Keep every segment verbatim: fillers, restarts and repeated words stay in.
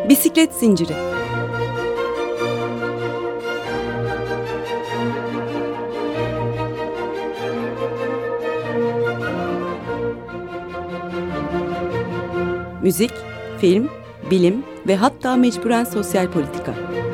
Bisiklet zinciri. Müzik, film, bilim ve hatta mecburen sosyal politika.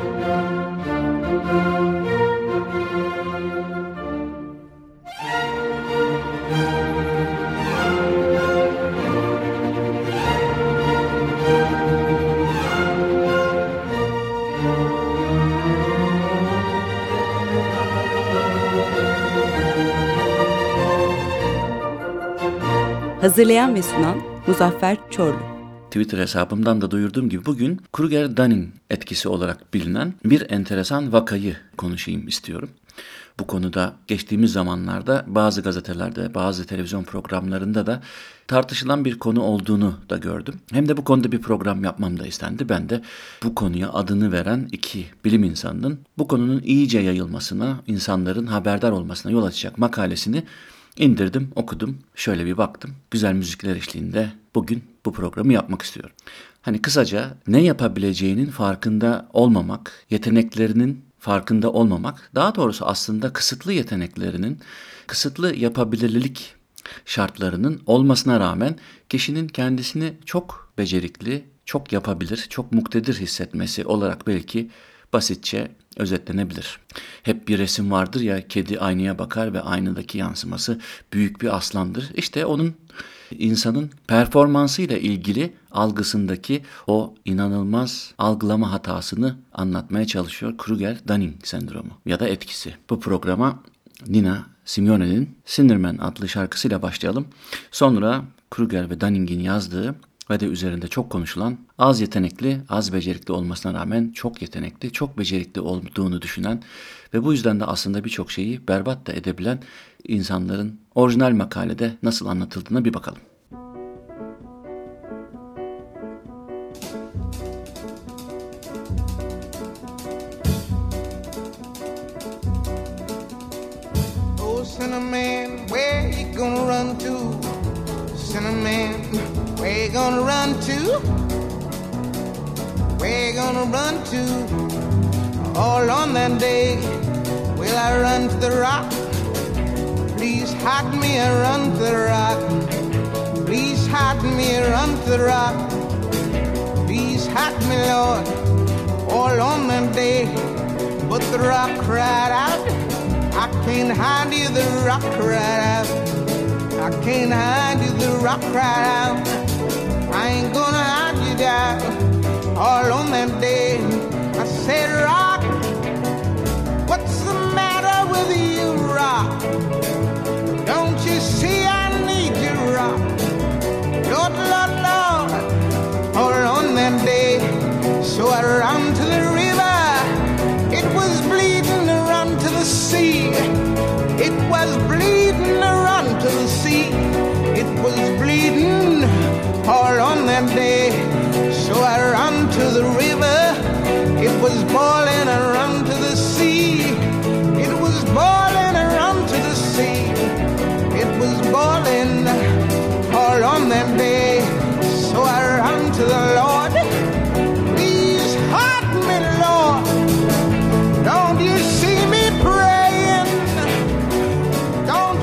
Hazırlayan ve sunan Muzaffer Çorlu. Twitter hesabımdan da duyurduğum gibi bugün Kruger-Dunning etkisi olarak bilinen bir enteresan vakayı konuşayım istiyorum. Bu konuda geçtiğimiz zamanlarda bazı gazetelerde, bazı televizyon programlarında da tartışılan bir konu olduğunu da gördüm. Hem de bu konuda bir program yapmam da istendi. Ben de bu konuya adını veren iki bilim insanının bu konunun iyice yayılmasına, insanların haberdar olmasına yol açacak makalesini İndirdim, okudum, şöyle bir baktım. Güzel müzikler eşliğinde bugün bu programı yapmak istiyorum. Hani kısaca ne yapabileceğinin farkında olmamak, yeteneklerinin farkında olmamak, daha doğrusu aslında kısıtlı yeteneklerinin, kısıtlı yapabilirlik şartlarının olmasına rağmen kişinin kendisini çok becerikli, çok yapabilir, çok muktedir hissetmesi olarak belki basitçe özetlenebilir. Hep bir resim vardır ya, kedi aynaya bakar ve aynadaki yansıması büyük bir aslandır. İşte onun insanın performansıyla ilgili algısındaki o inanılmaz algılama hatasını anlatmaya çalışıyor Kruger-Dunning sendromu ya da etkisi. Bu programa Nina Simone'nin Cinderman adlı şarkısıyla başlayalım. Sonra Kruger ve Dunning'in yazdığı ve de üzerinde çok konuşulan, az yetenekli, az becerikli olmasına rağmen çok yetenekli, çok becerikli olduğunu düşünen ve bu yüzden de aslında birçok şeyi berbat da edebilen insanların orijinal makalede nasıl anlatıldığına bir bakalım. Oh, Cinnamon, where you gonna run to? Cinnamon, where you gonna run to? Where you gonna run to? All on that day, will I run to the rock? Please hide me and run to the rock. Please hide me and run to the rock. Please hide me, Lord, all on that day. But the rock cried out, I can't hide you, the rock cried out. I can't hide you, the rock cried out. I ain't gonna hide you down. All on that day, I said, rock, what's the matter with you, rock? Don't you see I need you, rock? Lord, Lord, Lord, all on that day. So I ran to the river. It was bleeding to run to the sea. It was bleeding to run to the sea. It was bleeding all on that day. So I ran to the river. It was boiling, I ran to the sea. It was boiling, I ran to the sea. It was boiling all on that day. So I ran to the Lord. Please hide me, Lord. Don't you see me praying? Don't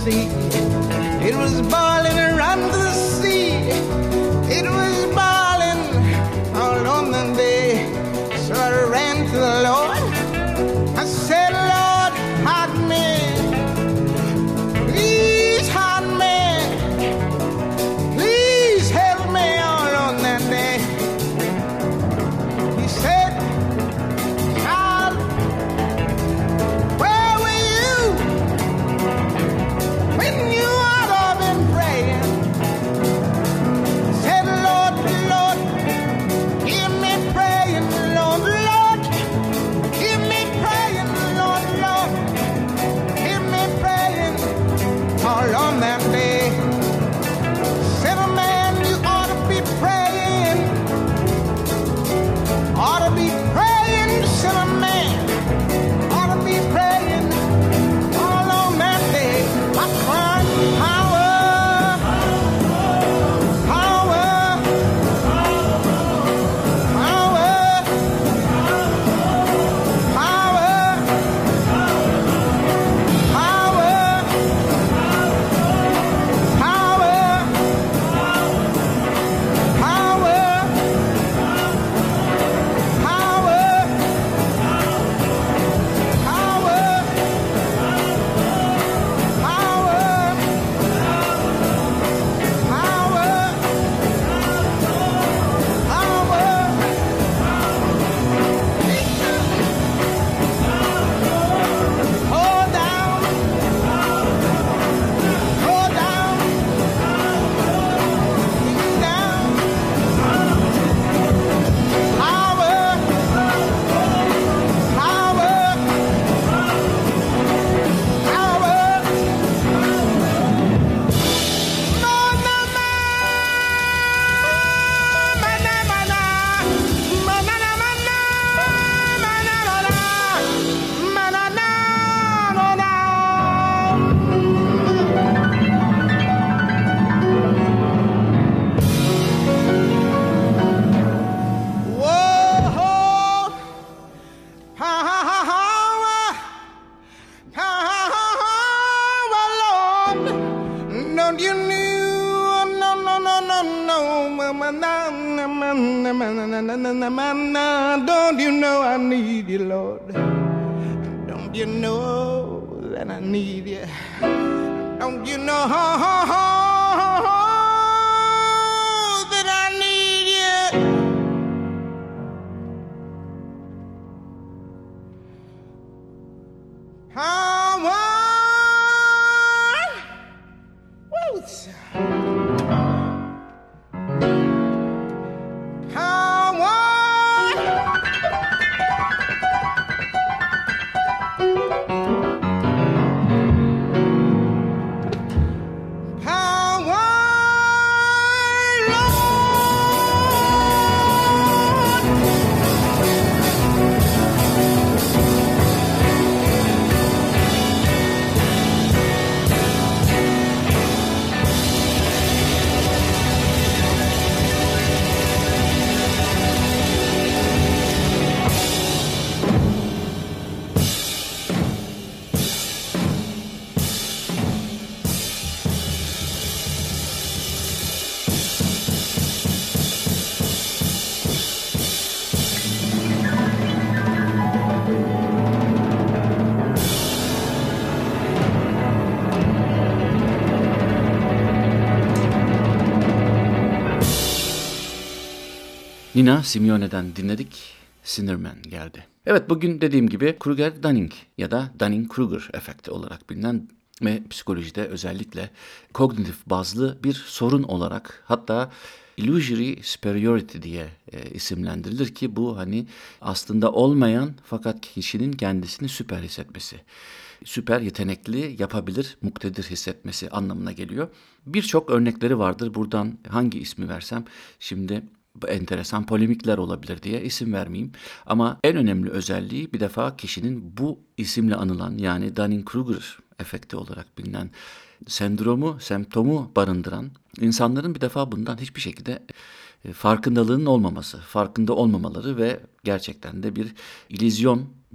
sea. It was boiling around the sea. It was boiling all on the day. So I ran to the Lord. I said, Lord, hide me. Please hide me. Please help me all on that day. He said, child, where were you when you ought to have been praying? Said, Lord, Lord, give me praying, Lord, Lord, give me praying, Lord, Lord, give me praying all on that day. Said, a man, you ought to be praying, ought to be praying, said a man, ought to be praying all on that day. I cried, power, power, power, power, Don't you know? No, no, no, no, no. Mama, na, na, na, na, na, na, na, na, na, na. Don't you know I need you, Lord? Don't you know that I need you? Don't you know that I need you? How I Nina Simone'den dinledik. Sinnerman geldi. Evet, bugün dediğim gibi Kruger-Dunning ya da Dunning-Kruger efekti olarak bilinen ve psikolojide özellikle kognitif bazlı bir sorun olarak, hatta illusory superiority diye e, isimlendirilir ki bu hani aslında olmayan fakat kişinin kendisini süper hissetmesi, süper yetenekli, yapabilir, muktedir hissetmesi anlamına geliyor. Birçok örnekleri vardır. Buradan hangi ismi versem şimdi enteresan polemikler olabilir diye isim vermeyeyim. Ama en önemli özelliği bir defa kişinin bu isimle anılan, yani Dunning-Kruger efekti olarak bilinen sendromu, semptomu barındıran insanların bir defa bundan hiçbir şekilde farkındalığının olmaması, farkında olmamaları ve gerçekten de bir illüzyon,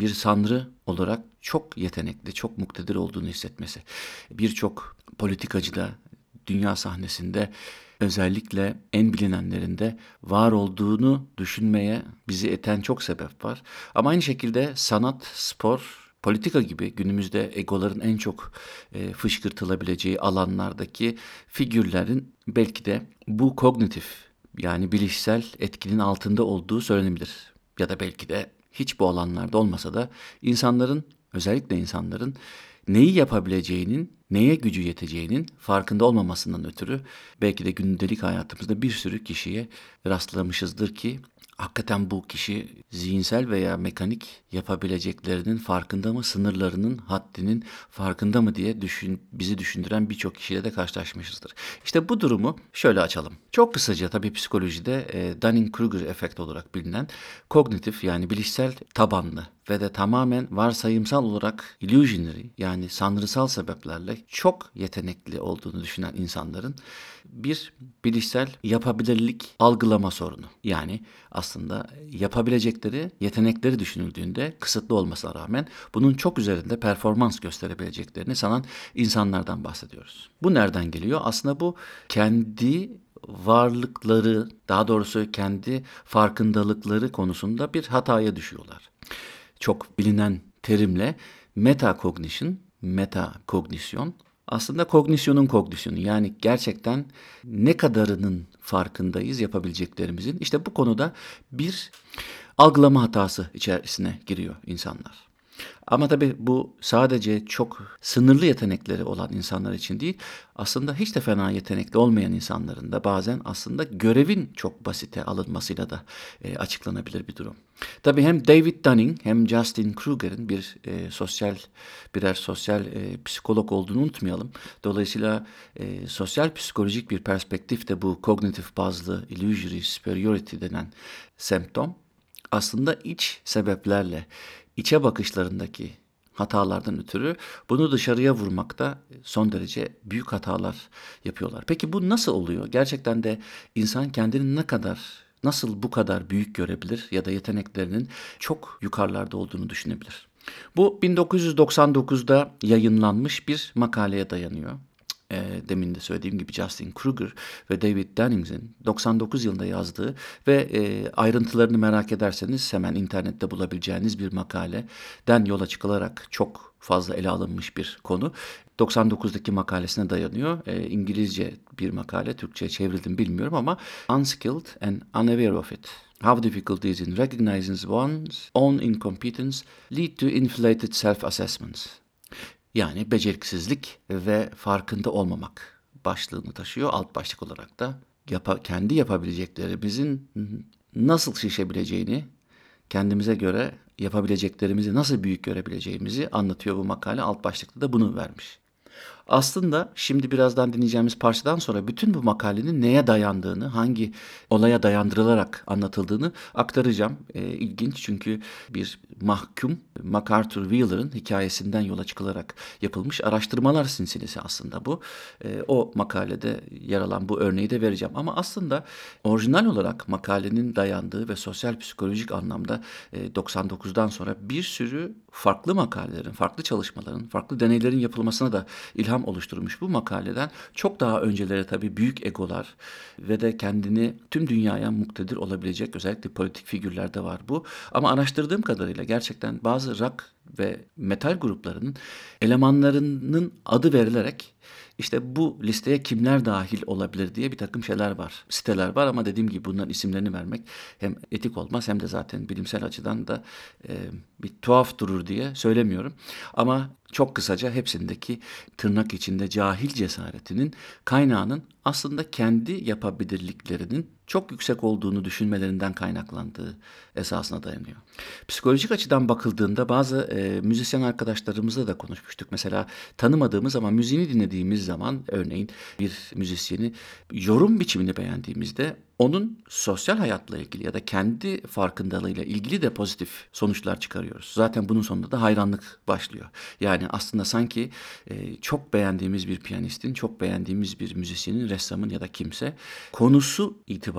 bir sanrı olarak çok yetenekli, çok muktedir olduğunu hissetmesi. Birçok politikacı da dünya sahnesinde özellikle en bilinenlerinde var olduğunu düşünmeye bizi iten çok sebep var. Ama aynı şekilde sanat, spor, politika gibi günümüzde egoların en çok e, fışkırtılabileceği alanlardaki figürlerin belki de bu kognitif yani bilişsel etkinin altında olduğu söylenebilir. Ya da belki de hiç bu alanlarda olmasa da insanların, özellikle insanların neyi yapabileceğinin, neye gücü yeteceğinin farkında olmamasından ötürü belki de gündelik hayatımızda bir sürü kişiye rastlamışızdır ki hakikaten bu kişi zihinsel veya mekanik yapabileceklerinin farkında mı, sınırlarının, haddinin farkında mı diye düşün, bizi düşündüren birçok kişiyle de karşılaşmışızdır. İşte bu durumu şöyle açalım. Çok kısaca tabii psikolojide e, Dunning-Kruger efekti olarak bilinen kognitif yani bilişsel tabanlı ve de tamamen varsayımsal olarak illusionary yani sanrısal sebeplerle çok yetenekli olduğunu düşünen insanların bir bilişsel yapabilirlik algılama sorunu. Yani aslında yapabilecekleri, yetenekleri düşünüldüğünde kısıtlı olmasına rağmen bunun çok üzerinde performans gösterebileceklerini sanan insanlardan bahsediyoruz. Bu nereden geliyor? Aslında bu kendi varlıkları, daha doğrusu kendi farkındalıkları konusunda bir hataya düşüyorlar. Çok bilinen terimle metacognition, metakognisyon aslında kognisyonun kognisyonu yani gerçekten ne kadarının farkındayız yapabileceklerimizin. İşte bu konuda bir algılama hatası içerisine giriyor insanlar. Ama tabii bu sadece çok sınırlı yetenekleri olan insanlar için değil, aslında hiç de fena yetenekli olmayan insanların da bazen aslında görevin çok basite alınmasıyla da e, açıklanabilir bir durum. Tabii hem David Dunning hem Justin Kruger'in bir e, sosyal birer sosyal e, psikolog olduğunu unutmayalım. Dolayısıyla e, sosyal psikolojik bir perspektifte bu kognitif bazlı illusory superiority denen semptom aslında iç sebeplerle, içe bakışlarındaki hatalardan ötürü bunu dışarıya vurmakta son derece büyük hatalar yapıyorlar. Peki bu nasıl oluyor? Gerçekten de insan kendini ne kadar, nasıl bu kadar büyük görebilir ya da yeteneklerinin çok yukarılarda olduğunu düşünebilir? Bu bin dokuz yüz doksan dokuzda yayınlanmış bir makaleye dayanıyor. E, demin de söylediğim gibi Justin Kruger ve David Dunning'in doksan dokuz yılında yazdığı ve e, ayrıntılarını merak ederseniz hemen internette bulabileceğiniz bir makaleden yola çıkılarak çok fazla ele alınmış bir konu. doksan dokuzdaki makalesine dayanıyor. E, İngilizce bir makale, Türkçe'ye çevrildim bilmiyorum ama Unskilled and Unaware of It. How difficulties in recognizing one's own incompetence lead to inflated self-assessments. Yani beceriksizlik ve farkında olmamak başlığını taşıyor. Alt başlık olarak da yapa, kendi yapabileceklerimizin nasıl şişebileceğini, kendimize göre yapabileceklerimizi nasıl büyük görebileceğimizi anlatıyor bu makale. Alt başlıkta da bunu vermiş. Aslında şimdi birazdan dinleyeceğimiz parçadan sonra bütün bu makalenin neye dayandığını, hangi olaya dayandırılarak anlatıldığını aktaracağım. E, ilginç çünkü bir mahkum MacArthur Wheeler'ın hikayesinden yola çıkılarak yapılmış araştırmalar silsilesi aslında bu. E, o makalede yer alan bu örneği de vereceğim. Ama aslında orijinal olarak makalenin dayandığı ve sosyal psikolojik anlamda e, doksan dokuzdan sonra bir sürü farklı makalelerin, farklı çalışmaların, farklı deneylerin yapılmasına da ilham oluşturmuş bu makaleden çok daha öncelere tabii büyük egolar ve de kendini tüm dünyaya muktedir olabilecek özellikle politik figürler de var bu. Ama araştırdığım kadarıyla gerçekten bazı rock ve metal gruplarının elemanlarının adı verilerek işte bu listeye kimler dahil olabilir diye bir takım şeyler var, siteler var ama dediğim gibi bunların isimlerini vermek hem etik olmaz hem de zaten bilimsel açıdan da e, bir tuhaf durur diye söylemiyorum. Ama çok kısaca hepsindeki tırnak içinde cahil cesaretinin kaynağının aslında kendi yapabilirliklerinin çok yüksek olduğunu düşünmelerinden kaynaklandığı esasına dayanıyor. Psikolojik açıdan bakıldığında bazı e, müzisyen arkadaşlarımızla da konuşmuştuk. Mesela tanımadığımız ama müziğini dinlediğimiz zaman örneğin bir müzisyeni yorum biçimini beğendiğimizde onun sosyal hayatla ilgili ya da kendi farkındalığıyla ilgili de pozitif sonuçlar çıkarıyoruz. Zaten bunun sonunda da hayranlık başlıyor. Yani aslında sanki e, çok beğendiğimiz bir piyanistin, çok beğendiğimiz bir müzisyenin, ressamın ya da kimse konusu itibariyle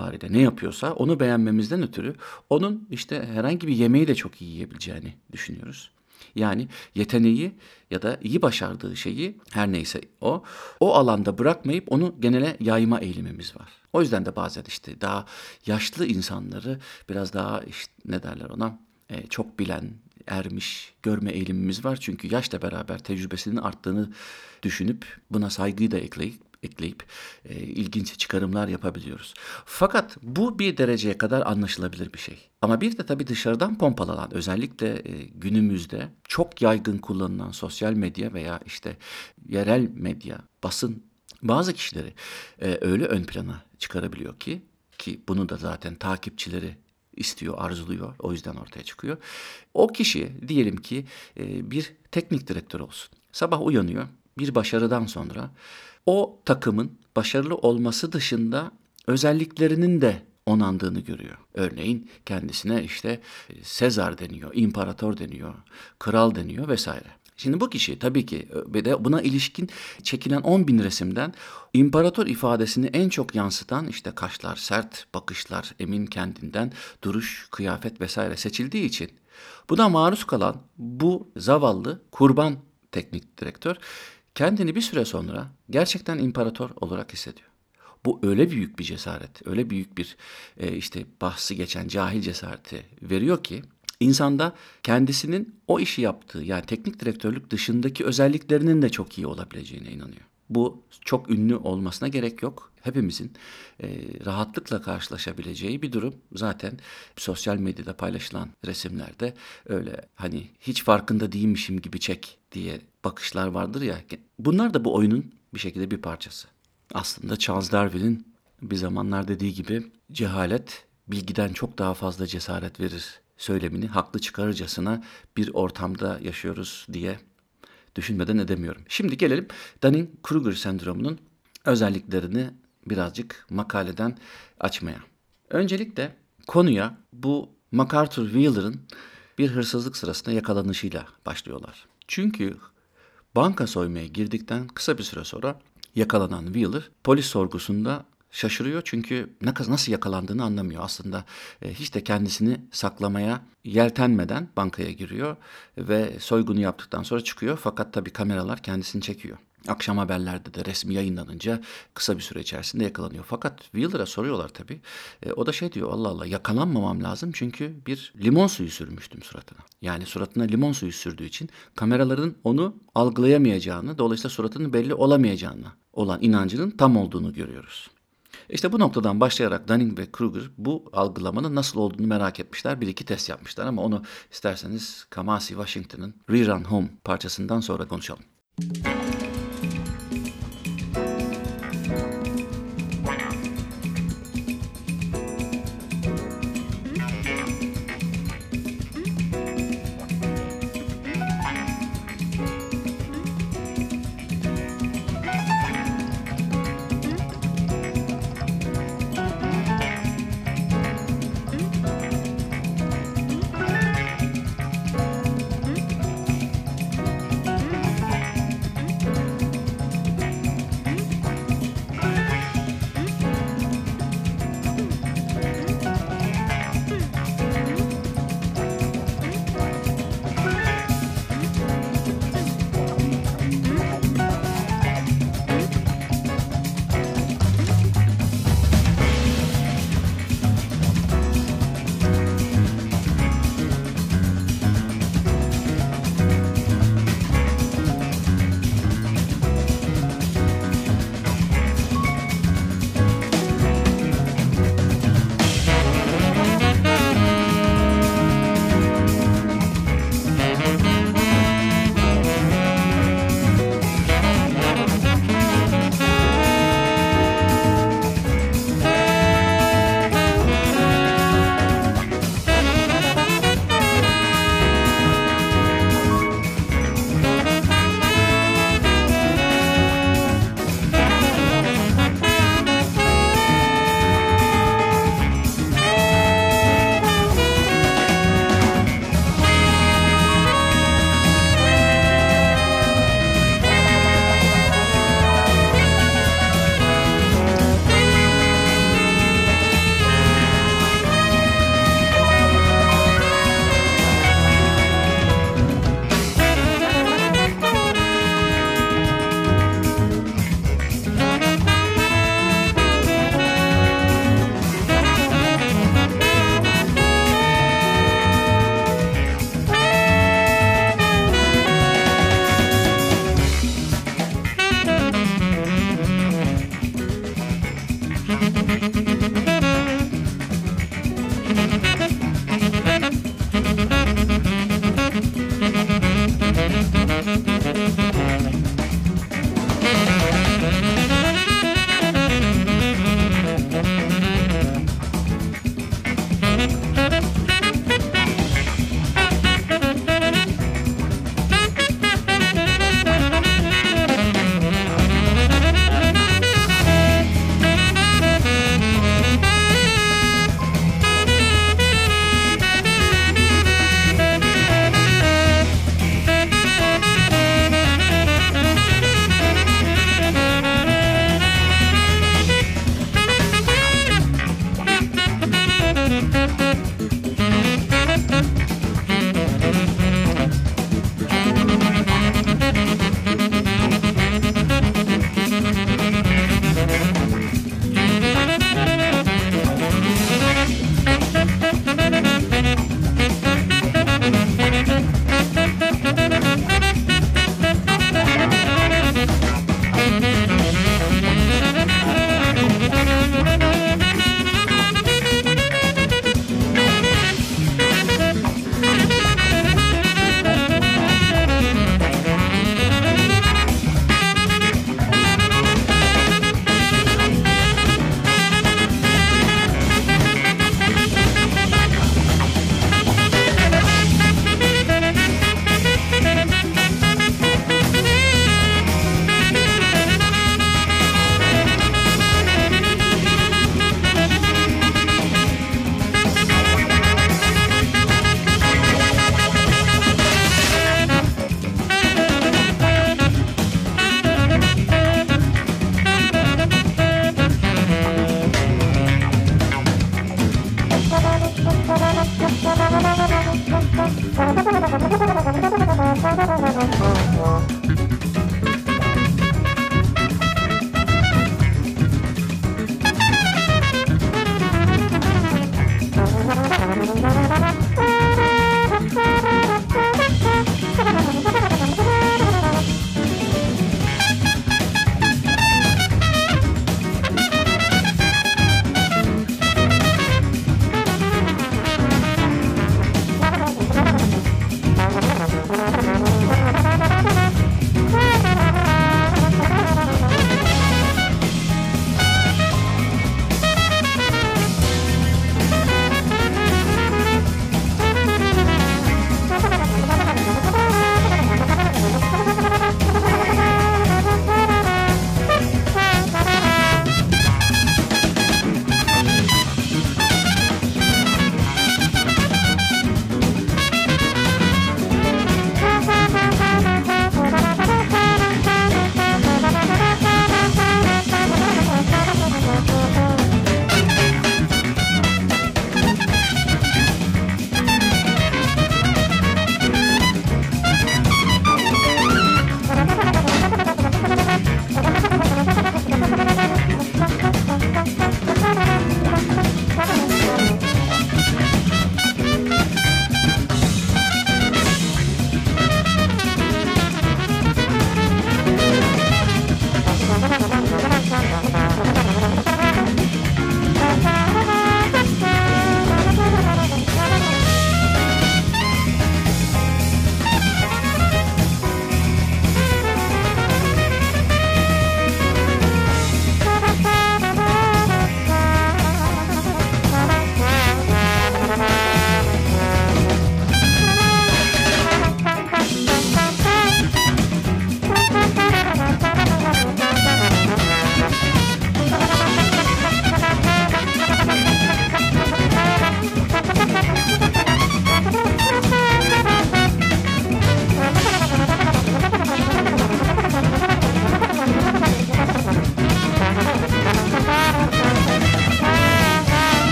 itibariyle ne yapıyorsa onu beğenmemizden ötürü onun işte herhangi bir yemeği de çok iyi yiyebileceğini düşünüyoruz. Yani yeteneği ya da iyi başardığı şeyi her neyse o, o alanda bırakmayıp onu genele yayma eğilimimiz var. O yüzden de bazen işte daha yaşlı insanları biraz daha işte ne derler ona e, çok bilen, ermiş görme eğilimimiz var. Çünkü yaşla beraber tecrübesinin arttığını düşünüp buna saygıyı da ekleyip ekleyip e, ilginç çıkarımlar yapabiliyoruz. Fakat bu bir dereceye kadar anlaşılabilir bir şey. Ama bir de tabii dışarıdan pompalanan, özellikle e, günümüzde çok yaygın kullanılan sosyal medya veya işte yerel medya, basın bazı kişileri e, öyle ön plana çıkarabiliyor ki ki bunu da zaten takipçileri istiyor, arzuluyor. O yüzden ortaya çıkıyor. O kişi diyelim ki e, bir teknik direktör olsun. Sabah uyanıyor. Bir başarıdan sonra o takımın başarılı olması dışında özelliklerinin de onandığını görüyor. Örneğin kendisine işte Sezar deniyor, imparator deniyor, kral deniyor vesaire. Şimdi bu kişi tabii ki ve de buna ilişkin çekilen on bin resimden imparator ifadesini en çok yansıtan işte kaşlar, sert bakışlar, emin kendinden, duruş, kıyafet vesaire seçildiği için buna maruz kalan bu zavallı kurban teknik direktör kendini bir süre sonra gerçekten imparator olarak hissediyor. Bu öyle büyük bir cesaret, öyle büyük bir e, işte bahsi geçen cahil cesareti veriyor ki insanda kendisinin o işi yaptığı yani teknik direktörlük dışındaki özelliklerinin de çok iyi olabileceğine inanıyor. Bu çok ünlü olmasına gerek yok. Hepimizin e, rahatlıkla karşılaşabileceği bir durum. Zaten sosyal medyada paylaşılan resimlerde öyle hani hiç farkında değilmişim gibi çek diye bakışlar vardır ya. Bunlar da bu oyunun bir şekilde bir parçası. Aslında Charles Darwin'in bir zamanlar dediği gibi cehalet bilgiden çok daha fazla cesaret verir söylemini haklı çıkarırcasına bir ortamda yaşıyoruz diye düşünmeden edemiyorum. Şimdi gelelim Dunning-Kruger sendromunun özelliklerini birazcık makaleden açmaya. Öncelikle konuya bu MacArthur Wheeler'ın bir hırsızlık sırasında yakalanışıyla başlıyorlar. Çünkü banka soymaya girdikten kısa bir süre sonra yakalanan Wheeler polis sorgusunda şaşırıyor çünkü nasıl yakalandığını anlamıyor. Aslında hiç de kendisini saklamaya yeltenmeden bankaya giriyor ve soygunu yaptıktan sonra çıkıyor. Fakat tabii kameralar kendisini çekiyor. Akşam haberlerde de resmi yayınlanınca kısa bir süre içerisinde yakalanıyor. Fakat Wheeler'a soruyorlar tabii. E, o da şey diyor, Allah Allah yakalanmamam lazım çünkü bir limon suyu sürmüştüm suratına. Yani suratına limon suyu sürdüğü için kameraların onu algılayamayacağını, dolayısıyla suratının belli olamayacağını olan inancının tam olduğunu görüyoruz. İşte bu noktadan başlayarak Dunning ve Kruger bu algılamanın nasıl olduğunu merak etmişler. Bir iki test yapmışlar ama onu isterseniz Kamasi Washington'ın Rerun Home parçasından sonra konuşalım.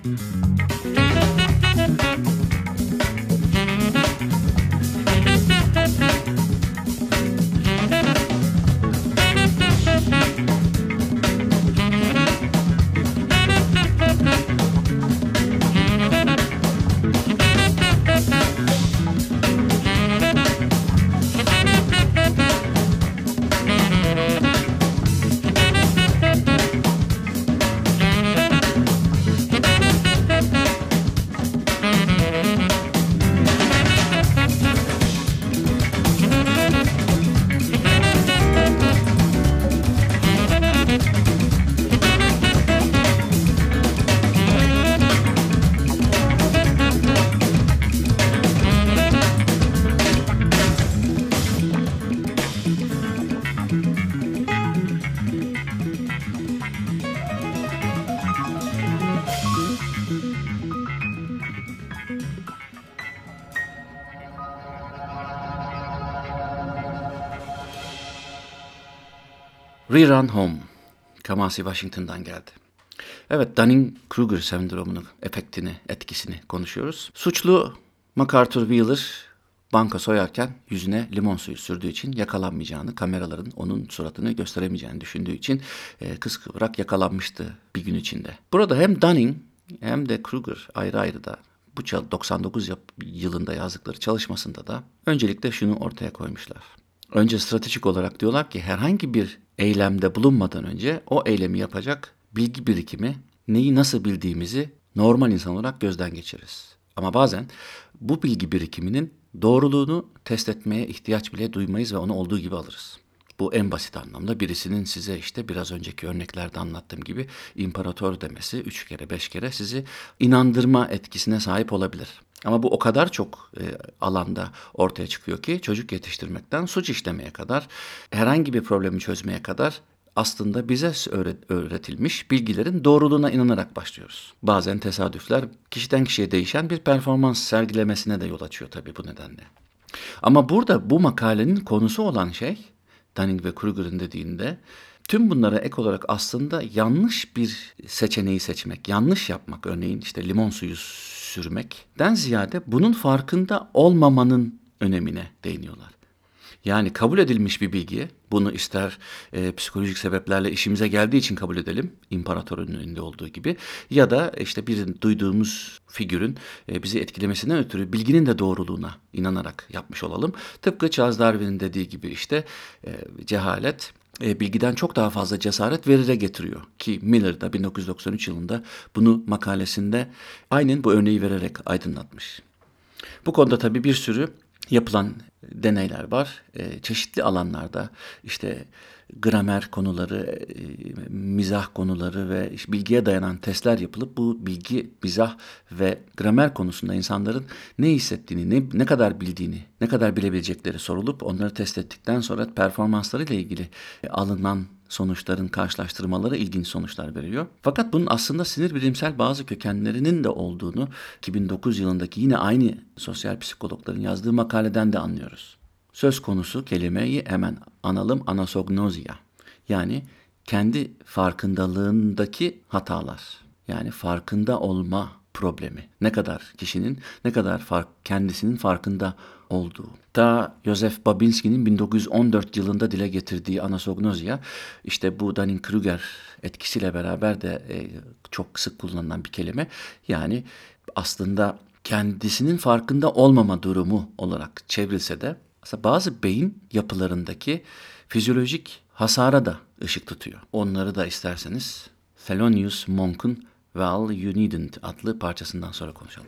Rerun Home, Kamasi Washington'dan geldi. Evet, Dunning-Kruger sendromunun efektini, etkisini konuşuyoruz. Suçlu MacArthur Wheeler banka soyarken yüzüne limon suyu sürdüğü için yakalanmayacağını, kameraların onun suratını gösteremeyeceğini düşündüğü için e, kıskıvrak yakalanmıştı bir gün içinde. Burada hem Dunning hem de Kruger ayrı ayrı da bu doksan dokuz yılında yazdıkları çalışmasında da öncelikle şunu ortaya koymuşlar. Önce stratejik olarak diyorlar ki herhangi bir eylemde bulunmadan önce o eylemi yapacak bilgi birikimi, neyi nasıl bildiğimizi normal insan olarak gözden geçiririz. Ama bazen bu bilgi birikiminin doğruluğunu test etmeye ihtiyaç bile duymayız ve onu olduğu gibi alırız. Bu en basit anlamda birisinin size işte biraz önceki örneklerde anlattığım gibi imparator demesi üç kere beş kere sizi inandırma etkisine sahip olabilir. Ama bu o kadar çok e, alanda ortaya çıkıyor ki çocuk yetiştirmekten suç işlemeye kadar, herhangi bir problemi çözmeye kadar aslında bize öğretilmiş bilgilerin doğruluğuna inanarak başlıyoruz. Bazen tesadüfler kişiden kişiye değişen bir performans sergilemesine de yol açıyor tabii bu nedenle. Ama burada bu makalenin konusu olan şey, Dunning ve Kruger'ın dediğinde, tüm bunlara ek olarak aslında yanlış bir seçeneği seçmek, yanlış yapmak, örneğin işte limon suyu sürmekten ziyade bunun farkında olmamanın önemine değiniyorlar. Yani kabul edilmiş bir bilgiye, bunu ister e, psikolojik sebeplerle işimize geldiği için kabul edelim, imparatorun önünde olduğu gibi, ya da işte bir duyduğumuz figürün e, bizi etkilemesinden ötürü bilginin de doğruluğuna inanarak yapmış olalım. Tıpkı Charles Darwin'in dediği gibi işte e, cehalet e, bilgiden çok daha fazla cesaret verire getiriyor. Ki Miller da bin dokuz yüz doksan üç yılında bunu makalesinde aynen bu örneği vererek aydınlatmış. Bu konuda tabii bir sürü yapılan deneyler var. E, çeşitli alanlarda işte gramer konuları, e, mizah konuları ve işte bilgiye dayanan testler yapılıp bu bilgi, mizah ve gramer konusunda insanların ne hissettiğini, ne, ne kadar bildiğini, ne kadar bilebilecekleri sorulup onları test ettikten sonra performanslarıyla ilgili e, alınan sonuçların karşılaştırmaları ilginç sonuçlar veriyor. Fakat bunun aslında sinir bilimsel bazı kökenlerinin de olduğunu iki bin dokuz yılındaki yine aynı sosyal psikologların yazdığı makaleden de anlıyoruz. Söz konusu kelimeyi hemen analım, anasognosia. Yani kendi farkındalığındaki hatalar. Yani farkında olma problemi. Ne kadar kişinin ne kadar fark, kendisinin farkında olduğu. Ta Joseph Babinski'nin bin dokuz yüz on dört yılında dile getirdiği anasognosia, işte bu Dunning-Kruger etkisiyle beraber de e, çok sık kullanılan bir kelime. Yani aslında kendisinin farkında olmama durumu olarak çevrilse de aslında bazı beyin yapılarındaki fizyolojik hasara da ışık tutuyor. Onları da isterseniz Thelonious Monk'un Well You Needn't adlı parçasından sonra konuşalım.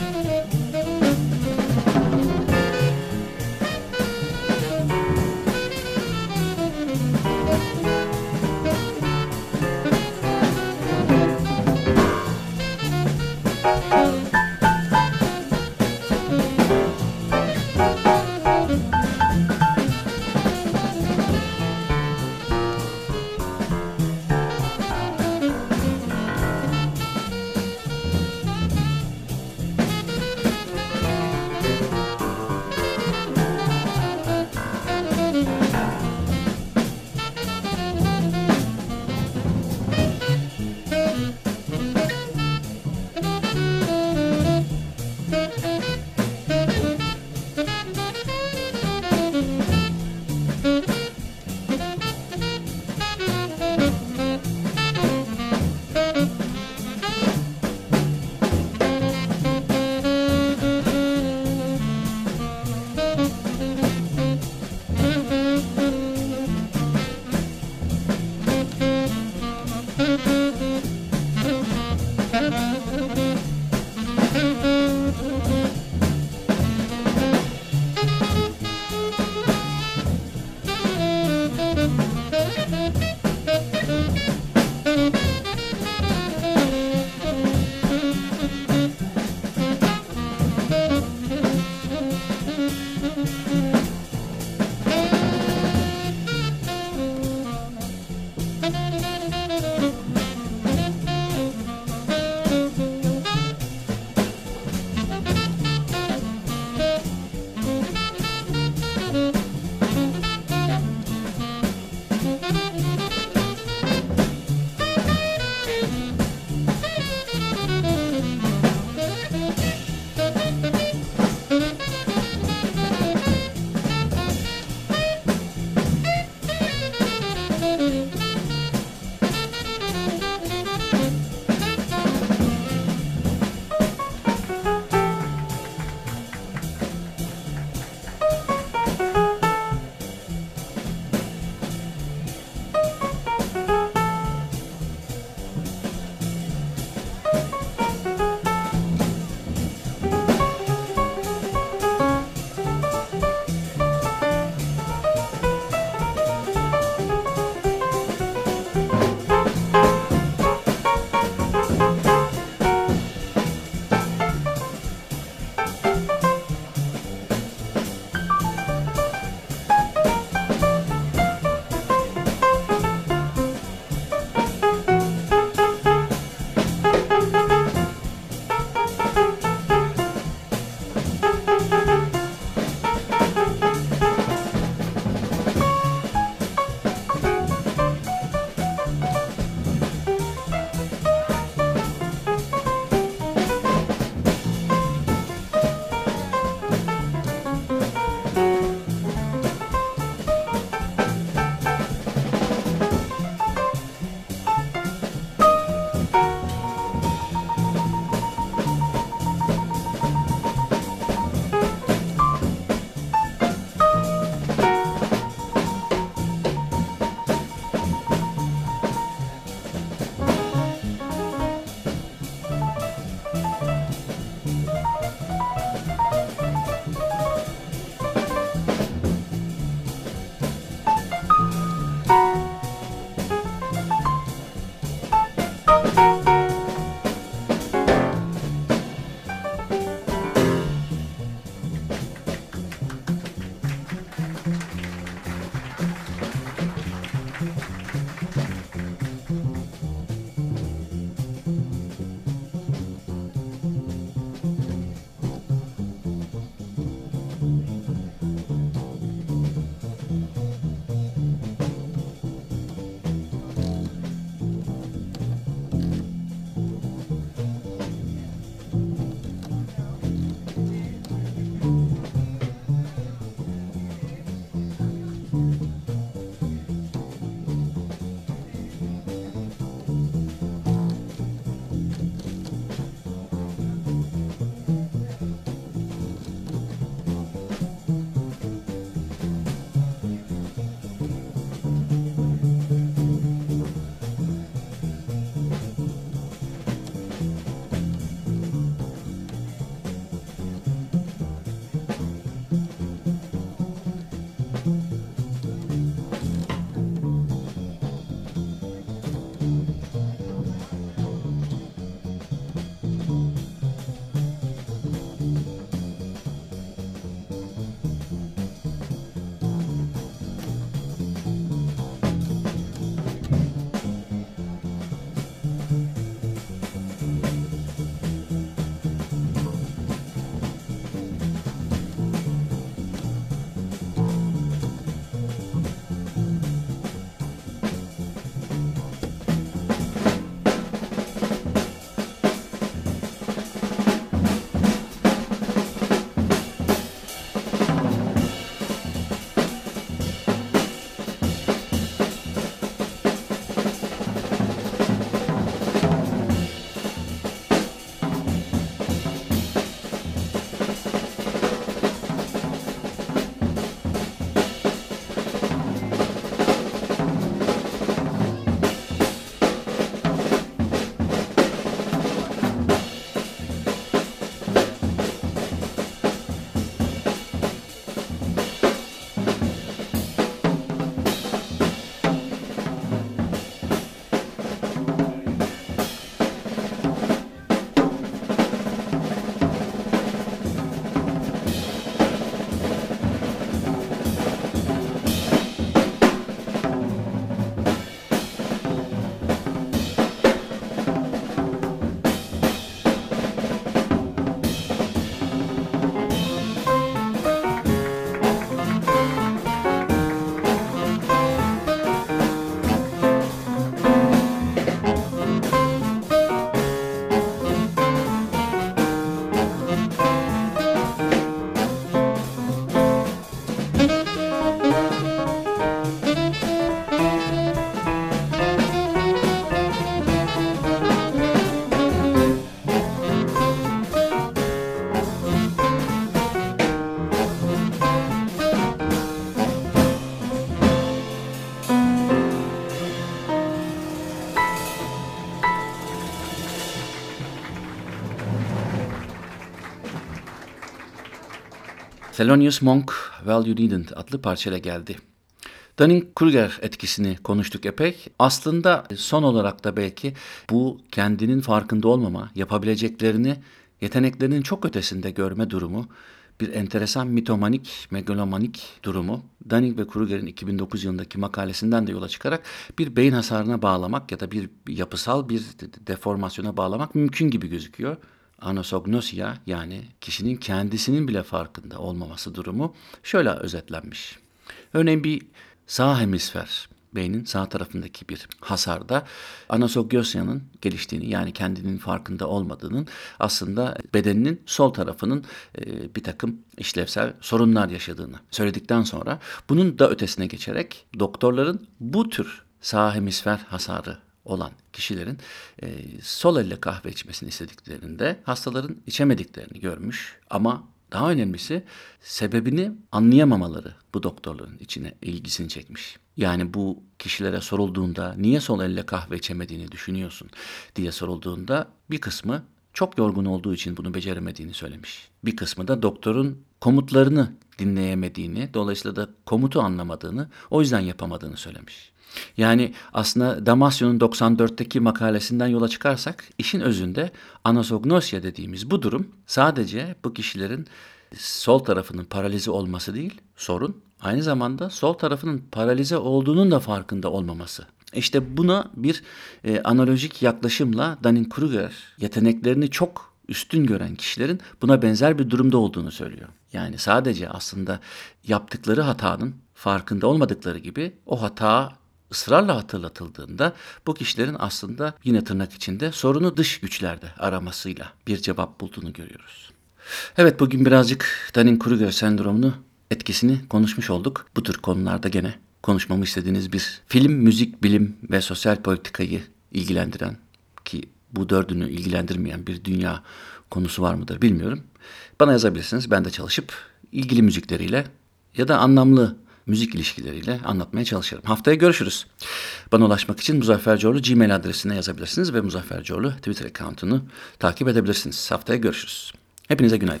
Thelonious Monk, Well You Needn't adlı parçayla geldi. Dunning-Kruger etkisini konuştuk epey. Aslında son olarak da belki bu kendinin farkında olmama, yapabileceklerini, yeteneklerinin çok ötesinde görme durumu, bir enteresan mitomanik, megalomanik durumu Dunning ve Kruger'in iki bin dokuz yılındaki makalesinden de yola çıkarak bir beyin hasarına bağlamak ya da bir yapısal bir deformasyona bağlamak mümkün gibi gözüküyor. Anosognosia, yani kişinin kendisinin bile farkında olmaması durumu şöyle özetlenmiş. Örneğin bir sağ hemisfer, beynin sağ tarafındaki bir hasarda anasognosia'nın geliştiğini, yani kendinin farkında olmadığının, aslında bedeninin sol tarafının e, bir takım işlevsel sorunlar yaşadığını söyledikten sonra bunun da ötesine geçerek doktorların bu tür sağ hemisfer hasarı olan kişilerin e, sol elle kahve içmesini istediklerinde hastaların içemediklerini görmüş, ama daha önemlisi sebebini anlayamamaları bu doktorların içine ilgisini çekmiş. Yani bu kişilere sorulduğunda niye sol elle kahve içemediğini düşünüyorsun diye sorulduğunda bir kısmı çok yorgun olduğu için bunu beceremediğini söylemiş. Bir kısmı da doktorun komutlarını dinleyemediğini, dolayısıyla da komutu anlamadığını, o yüzden yapamadığını söylemiş. Yani aslında Damasio'nun doksan dörtteki makalesinden yola çıkarsak işin özünde anosognosia dediğimiz bu durum sadece bu kişilerin sol tarafının paralize olması değil sorun, aynı zamanda sol tarafının paralize olduğunun da farkında olmaması. İşte buna bir e, analojik yaklaşımla Dunning-Kruger yeteneklerini çok üstün gören kişilerin buna benzer bir durumda olduğunu söylüyor. Yani sadece aslında yaptıkları hatanın farkında olmadıkları gibi o hata ısrarla hatırlatıldığında bu kişilerin aslında yine tırnak içinde sorunu dış güçlerde aramasıyla bir cevap bulduğunu görüyoruz. Evet, bugün birazcık Dunning-Kruger sendromunu, etkisini konuşmuş olduk. Bu tür konularda gene konuşmamı istediğiniz bir film, müzik, bilim ve sosyal politikayı ilgilendiren, ki bu dördünü ilgilendirmeyen bir dünya konusu var mıdır bilmiyorum. Bana yazabilirsiniz. Ben de çalışıp ilgili müzikleriyle ya da anlamlı müzik ilişkileriyle anlatmaya çalışırım. Haftaya görüşürüz. Bana ulaşmak için Muzaffer Coğlu Gmail adresine yazabilirsiniz ve Muzaffer Coğlu Twitter account'unu takip edebilirsiniz. Haftaya görüşürüz. Hepinize günaydın.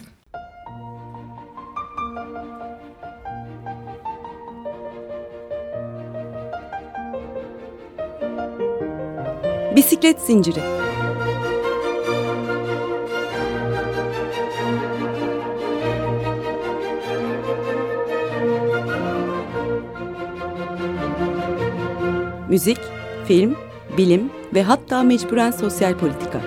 Bisiklet zinciri. Müzik, film, bilim ve hatta mecburen sosyal politika.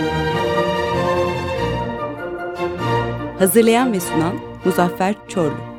Hazırlayan ve sunan Muzaffer Çorlu.